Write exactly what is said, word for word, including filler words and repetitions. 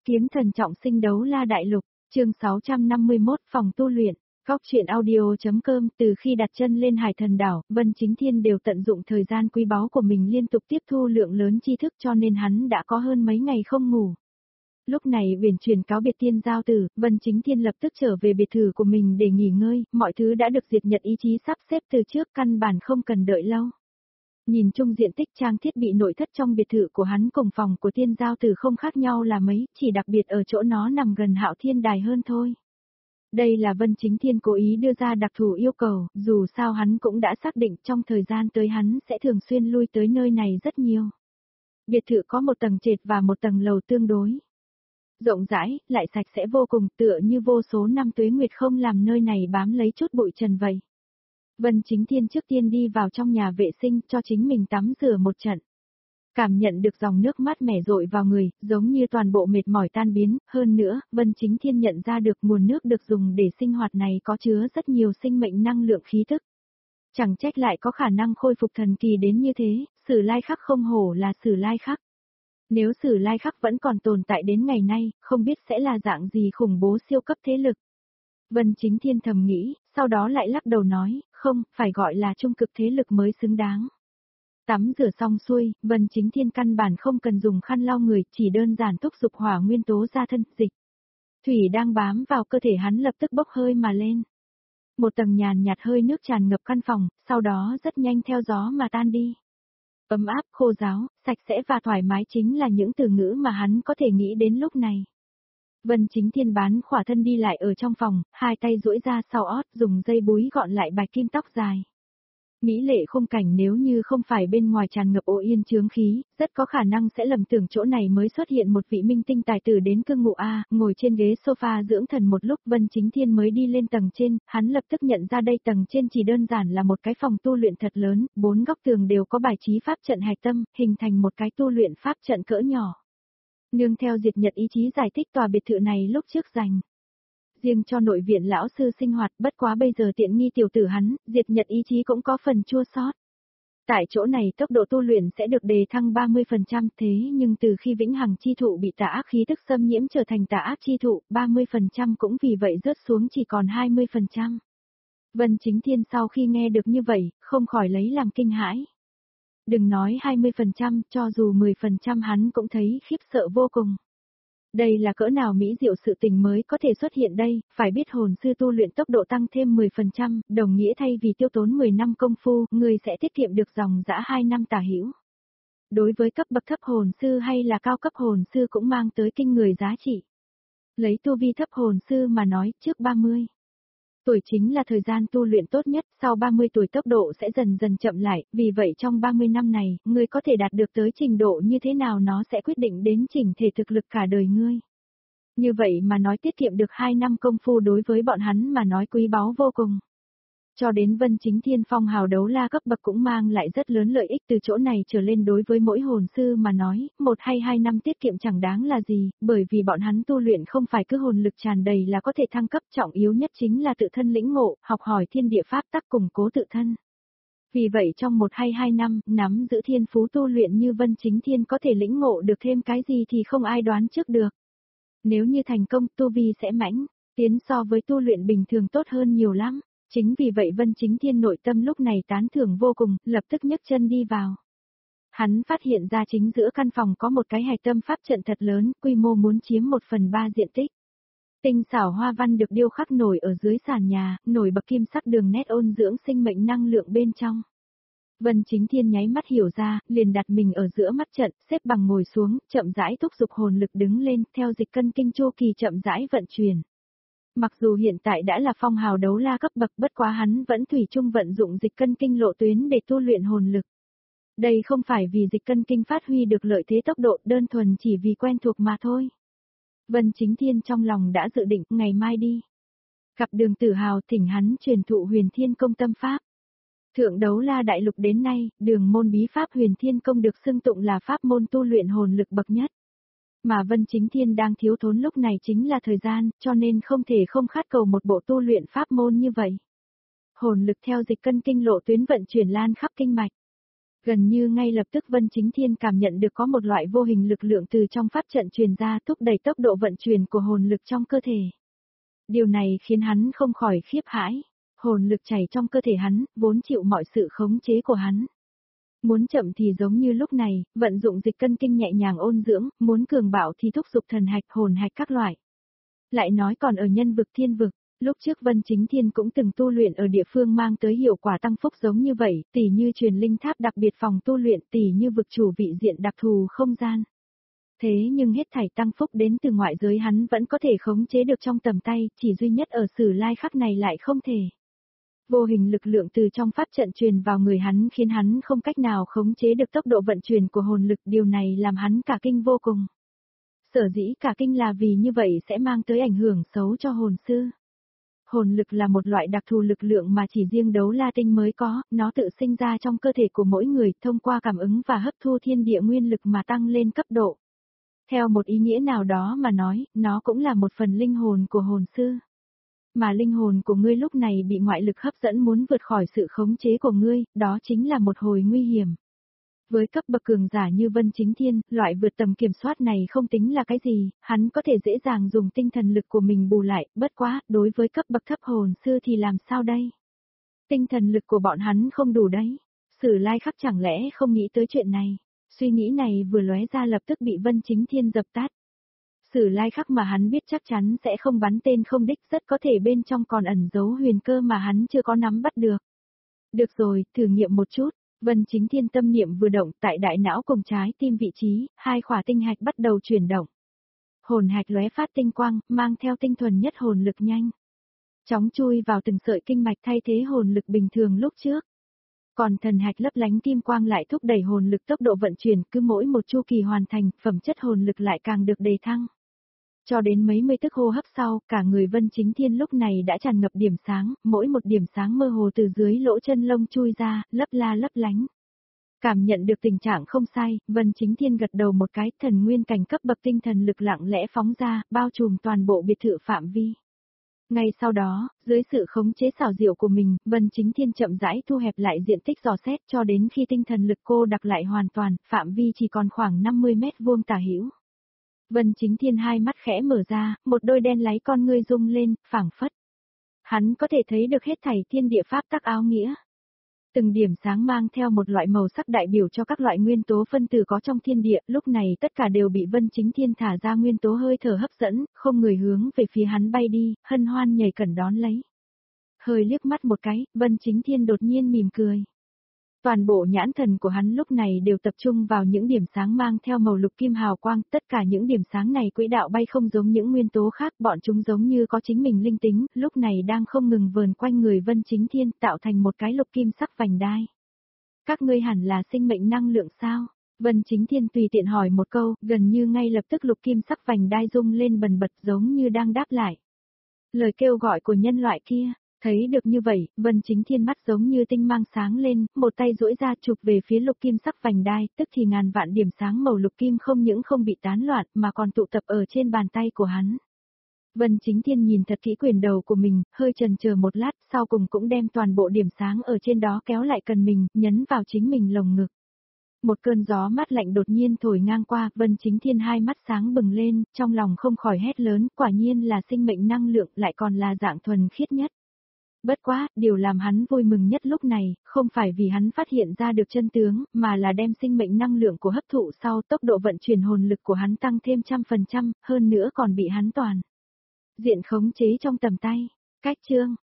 Kiếm thần trọng sinh đấu la đại lục, chương sáu trăm năm mươi mốt phòng tu luyện, góc truyện audio.com. Từ khi đặt chân lên Hải Thần đảo, Vân Chính Thiên đều tận dụng thời gian quý báu của mình liên tục tiếp thu lượng lớn tri thức, cho nên hắn đã có hơn mấy ngày không ngủ. Lúc này uyển chuyển cáo biệt Tiên Giao Tử, Vân Chính Thiên lập tức trở về biệt thự của mình để nghỉ ngơi, mọi thứ đã được diệt nhật ý chí sắp xếp từ trước, căn bản không cần đợi lâu. Nhìn chung diện tích trang thiết bị nội thất trong biệt thự của hắn cùng phòng của Tiên Giao Tử không khác nhau là mấy, chỉ đặc biệt ở chỗ nó nằm gần Hạo Thiên Đài hơn thôi. Đây là Vân Chính Thiên cố ý đưa ra đặc thù yêu cầu, dù sao hắn cũng đã xác định trong thời gian tới hắn sẽ thường xuyên lui tới nơi này rất nhiều. Biệt thự có một tầng trệt và một tầng lầu tương đối rộng rãi, lại sạch sẽ vô cùng, tựa như vô số năm tuế nguyệt không làm nơi này bám lấy chút bụi trần vậy. Vân Chính Thiên trước tiên đi vào trong nhà vệ sinh cho chính mình tắm rửa một trận. Cảm nhận được dòng nước mát mẻ dội vào người, giống như toàn bộ mệt mỏi tan biến, hơn nữa, Vân Chính Thiên nhận ra được nguồn nước được dùng để sinh hoạt này có chứa rất nhiều sinh mệnh năng lượng khí thức. Chẳng trách lại có khả năng khôi phục thần kỳ đến như thế, Sử Lai Khắc không hổ là Sử Lai Khắc. Nếu Sử Lai Khắc vẫn còn tồn tại đến ngày nay, không biết sẽ là dạng gì khủng bố siêu cấp thế lực. Vân Chính Thiên thầm nghĩ, sau đó lại lắc đầu nói, không, phải gọi là trung cực thế lực mới xứng đáng. Tắm rửa xong xuôi, Vân Chính Thiên căn bản không cần dùng khăn lau người, chỉ đơn giản thúc giục hỏa nguyên tố ra thân, dịch. Thủy đang bám vào cơ thể hắn lập tức bốc hơi mà lên. Một tầng nhàn nhạt hơi nước tràn ngập căn phòng, sau đó rất nhanh theo gió mà tan đi. Ấm áp, khô ráo, sạch sẽ và thoải mái chính là những từ ngữ mà hắn có thể nghĩ đến lúc này. Vân Chính Thiên bán khỏa thân đi lại ở trong phòng, hai tay duỗi ra sau ót, dùng dây búi gọn lại bạch kim tóc dài. Mỹ lệ khung cảnh nếu như không phải bên ngoài tràn ngập ô yên chướng khí, rất có khả năng sẽ lầm tưởng chỗ này mới xuất hiện một vị minh tinh tài tử đến cư ngụ A, ngồi trên ghế sofa dưỡng thần một lúc. Vân Chính Thiên mới đi lên tầng trên, hắn lập tức nhận ra đây tầng trên chỉ đơn giản là một cái phòng tu luyện thật lớn, bốn góc tường đều có bài trí pháp trận hạch tâm, hình thành một cái tu luyện pháp trận cỡ nhỏ. Nương theo diệt nhật ý chí giải thích tòa biệt thự này lúc trước dành riêng cho nội viện lão sư sinh hoạt, bất quá bây giờ tiện nghi tiểu tử hắn, diệt nhật ý chí cũng có phần chua xót. Tại chỗ này tốc độ tu luyện sẽ được đề thăng ba mươi phần trăm, thế nhưng từ khi vĩnh hằng chi thụ bị tà ác khí tức xâm nhiễm trở thành tà ác chi thụ, ba mươi phần trăm cũng vì vậy rớt xuống chỉ còn hai mươi phần trăm. Vân Chính Thiên sau khi nghe được như vậy, không khỏi lấy làm kinh hãi. Đừng nói hai mươi phần trăm, cho dù mười phần trăm hắn cũng thấy khiếp sợ vô cùng. Đây là cỡ nào mỹ diệu sự tình mới có thể xuất hiện đây, phải biết hồn sư tu luyện tốc độ tăng thêm mười phần trăm, đồng nghĩa thay vì tiêu tốn mười năm công phu, người sẽ tiết kiệm được dòng dã hai năm tả hữu. Đối với cấp bậc thấp hồn sư hay là cao cấp hồn sư cũng mang tới kinh người giá trị. Lấy tu vi thấp hồn sư mà nói, trước ba mươi tuổi chính là thời gian tu luyện tốt nhất, sau ba mươi tuổi tốc độ sẽ dần dần chậm lại, vì vậy trong ba mươi năm này, ngươi có thể đạt được tới trình độ như thế nào nó sẽ quyết định đến chỉnh thể thực lực cả đời ngươi. Như vậy mà nói tiết kiệm được hai năm công phu đối với bọn hắn mà nói quý báu vô cùng. Cho đến Vân Chính Thiên phong hào đấu la cấp bậc cũng mang lại rất lớn lợi ích từ chỗ này trở lên đối với mỗi hồn sư mà nói, một hay hai năm tiết kiệm chẳng đáng là gì, bởi vì bọn hắn tu luyện không phải cứ hồn lực tràn đầy là có thể thăng cấp, trọng yếu nhất chính là tự thân lĩnh ngộ, học hỏi thiên địa pháp tắc củng cố tự thân. Vì vậy trong một hay hai năm, nắm giữ thiên phú tu luyện như Vân Chính Thiên có thể lĩnh ngộ được thêm cái gì thì không ai đoán trước được. Nếu như thành công, tu vi sẽ mãnh tiến so với tu luyện bình thường tốt hơn nhiều lắm. Chính vì vậy Vân Chính Thiên nội tâm lúc này tán thưởng vô cùng, lập tức nhấc chân đi vào. Hắn phát hiện ra chính giữa căn phòng có một cái hạch tâm pháp trận thật lớn, quy mô muốn chiếm một phần ba diện tích. Tinh xảo hoa văn được điêu khắc nổi ở dưới sàn nhà, nổi bật kim sắc đường nét ôn dưỡng sinh mệnh năng lượng bên trong. Vân Chính Thiên nháy mắt hiểu ra, liền đặt mình ở giữa mắt trận, xếp bằng ngồi xuống, chậm rãi thúc giục hồn lực đứng lên, theo dịch cân kinh chu kỳ chậm rãi vận chuyển. Mặc dù hiện tại đã là phong hào đấu la cấp bậc, bất quá hắn vẫn thủy chung vận dụng dịch cân kinh lộ tuyến để tu luyện hồn lực. Đây không phải vì dịch cân kinh phát huy được lợi thế tốc độ, đơn thuần chỉ vì quen thuộc mà thôi. Vân Chính Thiên trong lòng đã dự định, ngày mai đi gặp Đường Tử Hào thỉnh hắn truyền thụ Huyền Thiên Công tâm pháp. Thượng đấu la đại lục đến nay, đường môn bí pháp Huyền Thiên Công được xưng tụng là pháp môn tu luyện hồn lực bậc nhất. Mà Vân Chính Thiên đang thiếu thốn lúc này chính là thời gian, cho nên không thể không khát cầu một bộ tu luyện pháp môn như vậy. Hồn lực theo dịch cân kinh lộ tuyến vận chuyển lan khắp kinh mạch. Gần như ngay lập tức Vân Chính Thiên cảm nhận được có một loại vô hình lực lượng từ trong pháp trận truyền ra thúc đẩy tốc độ vận chuyển của hồn lực trong cơ thể. Điều này khiến hắn không khỏi khiếp hãi. Hồn lực chảy trong cơ thể hắn, vốn chịu mọi sự khống chế của hắn. Muốn chậm thì giống như lúc này, vận dụng dịch cân kinh nhẹ nhàng ôn dưỡng, muốn cường bạo thì thúc giục thần hạch hồn hạch các loại. Lại nói còn ở nhân vực thiên vực, lúc trước Vân Chính Thiên cũng từng tu luyện ở địa phương mang tới hiệu quả tăng phúc giống như vậy, tỉ như truyền linh tháp đặc biệt phòng tu luyện, tỉ như vực chủ vị diện đặc thù không gian. Thế nhưng hết thảy tăng phúc đến từ ngoại giới hắn vẫn có thể khống chế được trong tầm tay, chỉ duy nhất ở Sử Lai Khắc này lại không thể. Vô hình lực lượng từ trong pháp trận truyền vào người hắn khiến hắn không cách nào khống chế được tốc độ vận chuyển của hồn lực, điều này làm hắn cả kinh vô cùng. Sở dĩ cả kinh là vì như vậy sẽ mang tới ảnh hưởng xấu cho hồn sư. Hồn lực là một loại đặc thù lực lượng mà chỉ riêng đấu la tinh mới có, nó tự sinh ra trong cơ thể của mỗi người thông qua cảm ứng và hấp thu thiên địa nguyên lực mà tăng lên cấp độ. Theo một ý nghĩa nào đó mà nói, nó cũng là một phần linh hồn của hồn sư. Mà linh hồn của ngươi lúc này bị ngoại lực hấp dẫn muốn vượt khỏi sự khống chế của ngươi, đó chính là một hồi nguy hiểm. Với cấp bậc cường giả như Vân Chính Thiên, loại vượt tầm kiểm soát này không tính là cái gì, hắn có thể dễ dàng dùng tinh thần lực của mình bù lại, bất quá, đối với cấp bậc thấp hồn sư thì làm sao đây? Tinh thần lực của bọn hắn không đủ đấy. Sử Lai Khắc chẳng lẽ không nghĩ tới chuyện này? Suy nghĩ này vừa lóe ra lập tức bị Vân Chính Thiên dập tắt. Sử Lai Khắc mà hắn biết chắc chắn sẽ không bắn tên không đích, rất có thể bên trong còn ẩn giấu huyền cơ mà hắn chưa có nắm bắt được. Được rồi, thử nghiệm một chút. Vân Chính Thiên tâm niệm vừa động, tại đại não cùng trái tim vị trí, hai khỏa tinh hạch bắt đầu chuyển động. Hồn hạch lóe phát tinh quang, mang theo tinh thuần nhất hồn lực nhanh. Chóng chui vào từng sợi kinh mạch thay thế hồn lực bình thường lúc trước. Còn thần hạch lấp lánh kim quang lại thúc đẩy hồn lực tốc độ vận chuyển, cứ mỗi một chu kỳ hoàn thành, phẩm chất hồn lực lại càng được đề thăng. Cho đến mấy mươi tức hô hấp sau, cả người Vân Chính Thiên lúc này đã tràn ngập điểm sáng, mỗi một điểm sáng mơ hồ từ dưới lỗ chân lông chui ra, lấp la lấp lánh. Cảm nhận được tình trạng không sai, Vân Chính Thiên gật đầu một cái, thần nguyên cảnh cấp bậc tinh thần lực lặng lẽ phóng ra, bao trùm toàn bộ biệt thự phạm vi. Ngay sau đó, dưới sự khống chế xảo diệu của mình, Vân Chính Thiên chậm rãi thu hẹp lại diện tích dò xét cho đến khi tinh thần lực cô đặc lại hoàn toàn, phạm vi chỉ còn khoảng năm mươi mét vuông tả hữu. Vân Chính Thiên hai mắt khẽ mở ra, một đôi đen láy con ngươi rung lên, phảng phất. Hắn có thể thấy được hết thảy thiên địa pháp tắc áo nghĩa. Từng điểm sáng mang theo một loại màu sắc đại biểu cho các loại nguyên tố phân tử có trong thiên địa, lúc này tất cả đều bị Vân Chính Thiên thả ra nguyên tố hơi thở hấp dẫn, không người hướng về phía hắn bay đi, hân hoan nhảy cẩn đón lấy. Hơi liếc mắt một cái, Vân Chính Thiên đột nhiên mỉm cười. Toàn bộ nhãn thần của hắn lúc này đều tập trung vào những điểm sáng mang theo màu lục kim hào quang, tất cả những điểm sáng này quỹ đạo bay không giống những nguyên tố khác, bọn chúng giống như có chính mình linh tính, lúc này đang không ngừng vờn quanh người Vân Chính Thiên, tạo thành một cái lục kim sắc vành đai. Các ngươi hẳn là sinh mệnh năng lượng sao? Vân Chính Thiên tùy tiện hỏi một câu, gần như ngay lập tức lục kim sắc vành đai rung lên bần bật giống như đang đáp lại lời kêu gọi của nhân loại kia. Thấy được như vậy, Vân Chính Thiên mắt giống như tinh mang sáng lên, một tay duỗi ra chụp về phía lục kim sắc vành đai, tức thì ngàn vạn điểm sáng màu lục kim không những không bị tán loạn mà còn tụ tập ở trên bàn tay của hắn. Vân Chính Thiên nhìn thật kỹ quyền đầu của mình, hơi chần chờ một lát, sau cùng cũng đem toàn bộ điểm sáng ở trên đó kéo lại cần mình, nhấn vào chính mình lồng ngực. Một cơn gió mát lạnh đột nhiên thổi ngang qua, Vân Chính Thiên hai mắt sáng bừng lên, trong lòng không khỏi hét lớn, quả nhiên là sinh mệnh năng lượng, lại còn là dạng thuần khiết nhất. Bất quá, điều làm hắn vui mừng nhất lúc này, không phải vì hắn phát hiện ra được chân tướng, mà là đem sinh mệnh năng lượng của hấp thụ sau tốc độ vận chuyển hồn lực của hắn tăng thêm trăm phần trăm, hơn nữa còn bị hắn toàn diện khống chế trong tầm tay. Cách chương